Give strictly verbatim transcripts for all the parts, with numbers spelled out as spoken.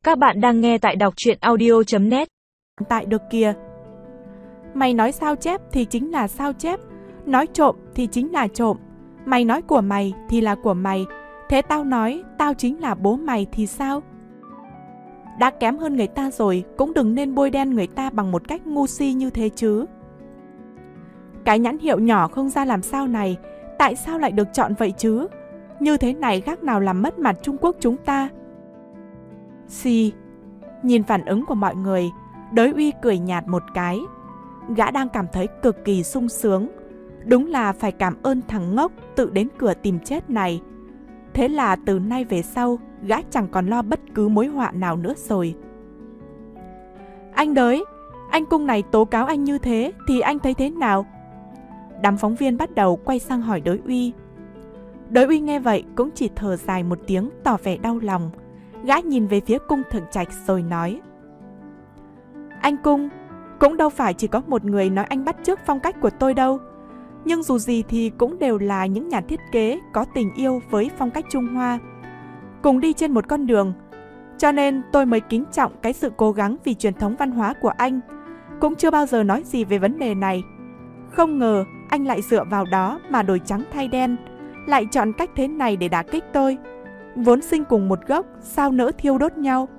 Các bạn đang nghe tại đọc truyện audio chấm net. Tại được kìa. Mày nói sao chép thì chính là sao chép, nói trộm thì chính là trộm. Mày nói của mày thì là của mày, thế tao nói tao chính là bố mày thì sao? Đã kém hơn người ta rồi, cũng đừng nên bôi đen người ta bằng một cách ngu si như thế chứ. Cái nhãn hiệu nhỏ không ra làm sao này, tại sao lại được chọn vậy chứ? Như thế này khác nào làm mất mặt Trung Quốc chúng ta. Xì. Nhìn phản ứng của mọi người, Đới Uy cười nhạt một cái. Gã đang cảm thấy cực kỳ sung sướng. Đúng là phải cảm ơn thằng ngốc tự đến cửa tìm chết này. Thế là từ nay về sau, gã chẳng còn lo bất cứ mối họa nào nữa rồi. Anh Đới, anh Cung này tố cáo anh như thế thì anh thấy thế nào? Đám phóng viên bắt đầu quay sang hỏi Đới Uy. Đới Uy nghe vậy cũng chỉ thở dài một tiếng tỏ vẻ đau lòng. Gã nhìn về phía Cung Thượng Trạch rồi nói: Anh Cung, cũng đâu phải chỉ có một người nói anh bắt chước phong cách của tôi đâu. Nhưng dù gì thì cũng đều là những nhà thiết kế có tình yêu với phong cách Trung Hoa, cùng đi trên một con đường. Cho nên tôi mới kính trọng cái sự cố gắng vì truyền thống văn hóa của anh. Cũng chưa bao giờ nói gì về vấn đề này. Không ngờ anh lại dựa vào đó mà đổi trắng thay đen, lại chọn cách thế này để đả kích tôi. Vốn sinh cùng một gốc, sao nỡ thiêu đốt nhau?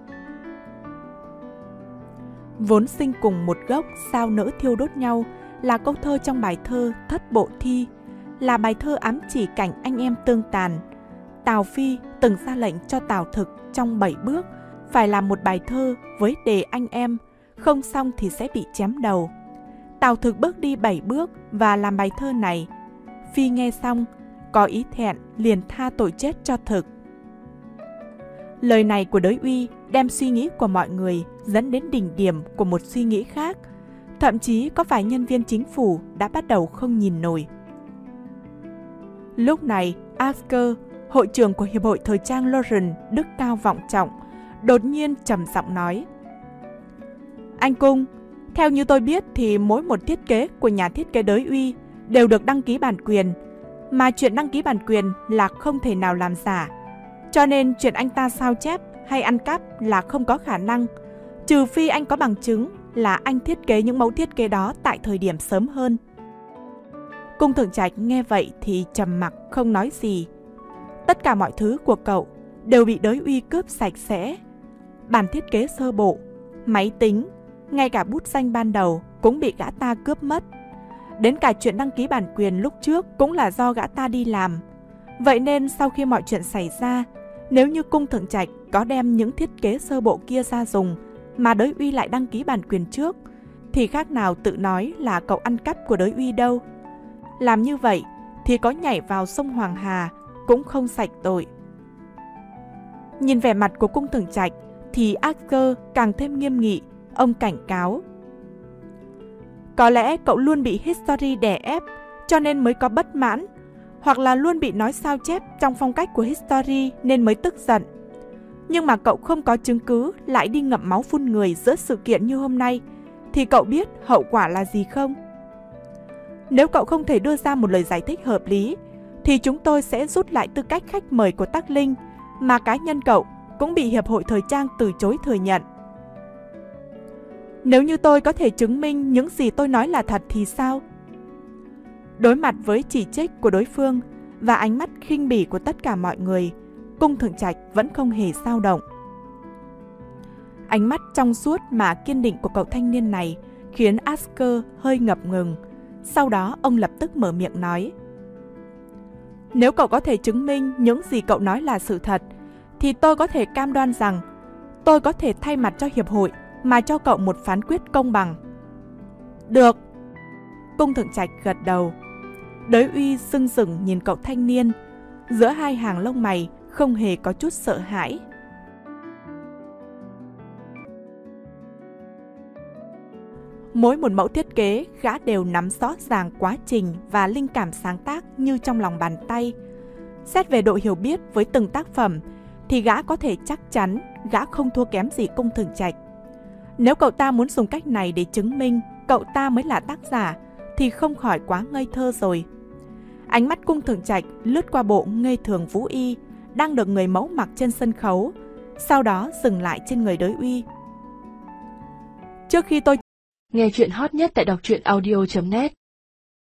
Vốn sinh cùng một gốc, sao nỡ thiêu đốt nhau là câu thơ trong bài thơ Thất Bộ Thi, là bài thơ ám chỉ cảnh anh em tương tàn. Tào Phi từng ra lệnh cho Tào Thực trong bảy bước phải làm một bài thơ với đề anh em, không xong thì sẽ bị chém đầu. Tào Thực bước đi bảy bước và làm bài thơ này. Phi nghe xong, có ý thẹn liền tha tội chết cho Thực. Lời này của Đới Uy đem suy nghĩ của mọi người dẫn đến đỉnh điểm của một suy nghĩ khác. Thậm chí có vài nhân viên chính phủ đã bắt đầu không nhìn nổi. Lúc này, Asker, hội trưởng của Hiệp hội Thời trang Lauren, đức cao vọng trọng, đột nhiên trầm giọng nói: Anh Cung, theo như tôi biết thì mỗi một thiết kế của nhà thiết kế Đới Uy đều được đăng ký bản quyền, mà chuyện đăng ký bản quyền là không thể nào làm giả. Cho nên chuyện anh ta sao chép hay ăn cắp là không có khả năng, trừ phi anh có bằng chứng là anh thiết kế những mẫu thiết kế đó tại thời điểm sớm hơn. Cung Thượng Trạch nghe vậy thì trầm mặc không nói gì. Tất cả mọi thứ của cậu đều bị Đới Uy cướp sạch sẽ. Bản thiết kế sơ bộ, máy tính, ngay cả bút danh ban đầu cũng bị gã ta cướp mất. Đến cả chuyện đăng ký bản quyền lúc trước cũng là do gã ta đi làm. Vậy nên sau khi mọi chuyện xảy ra, nếu như Cung Thượng Trạch có đem những thiết kế sơ bộ kia ra dùng mà Đới Uy lại đăng ký bản quyền trước, thì khác nào tự nói là cậu ăn cắp của Đới Uy đâu. Làm như vậy thì có nhảy vào sông Hoàng Hà cũng không sạch tội. Nhìn vẻ mặt của Cung Thượng Trạch thì Asker càng thêm nghiêm nghị. Ông cảnh cáo: Có lẽ cậu luôn bị History đè ép cho nên mới có bất mãn, hoặc là luôn bị nói sao chép trong phong cách của History nên mới tức giận. Nhưng mà cậu không có chứng cứ lại đi ngậm máu phun người giữa sự kiện như hôm nay, thì cậu biết hậu quả là gì không? Nếu cậu không thể đưa ra một lời giải thích hợp lý, thì chúng tôi sẽ rút lại tư cách khách mời của Tắc Linh, mà cá nhân cậu cũng bị Hiệp hội Thời trang từ chối thừa nhận. Nếu như tôi có thể chứng minh những gì tôi nói là thật thì sao? Đối mặt với chỉ trích của đối phương và ánh mắt khinh bỉ của tất cả mọi người, Cung Thượng Trạch vẫn không hề dao động. Ánh mắt trong suốt mà kiên định của cậu thanh niên này khiến Asker hơi ngập ngừng. Sau đó ông lập tức mở miệng nói: Nếu cậu có thể chứng minh những gì cậu nói là sự thật, thì tôi có thể cam đoan rằng tôi có thể thay mặt cho Hiệp hội mà cho cậu một phán quyết công bằng. Được. Cung Thượng Trạch gật đầu. Đới Uy sưng sững nhìn cậu thanh niên, giữa hai hàng lông mày không hề có chút sợ hãi. Mỗi một mẫu thiết kế, gã đều nắm rõ ràng quá trình và linh cảm sáng tác như trong lòng bàn tay. Xét về độ hiểu biết với từng tác phẩm, thì gã có thể chắc chắn gã không thua kém gì Cung Thượng Trạch. Nếu cậu ta muốn dùng cách này để chứng minh cậu ta mới là tác giả, thì không khỏi quá ngây thơ rồi. Ánh mắt Cung Thượng Trạch lướt qua bộ Ngây Thường Vũ Y đang được người mẫu mặc trên sân khấu, sau đó dừng lại trên người Đới Uy. Trước khi tôi nghe chuyện hot nhất tại đọc truyện audio chấm net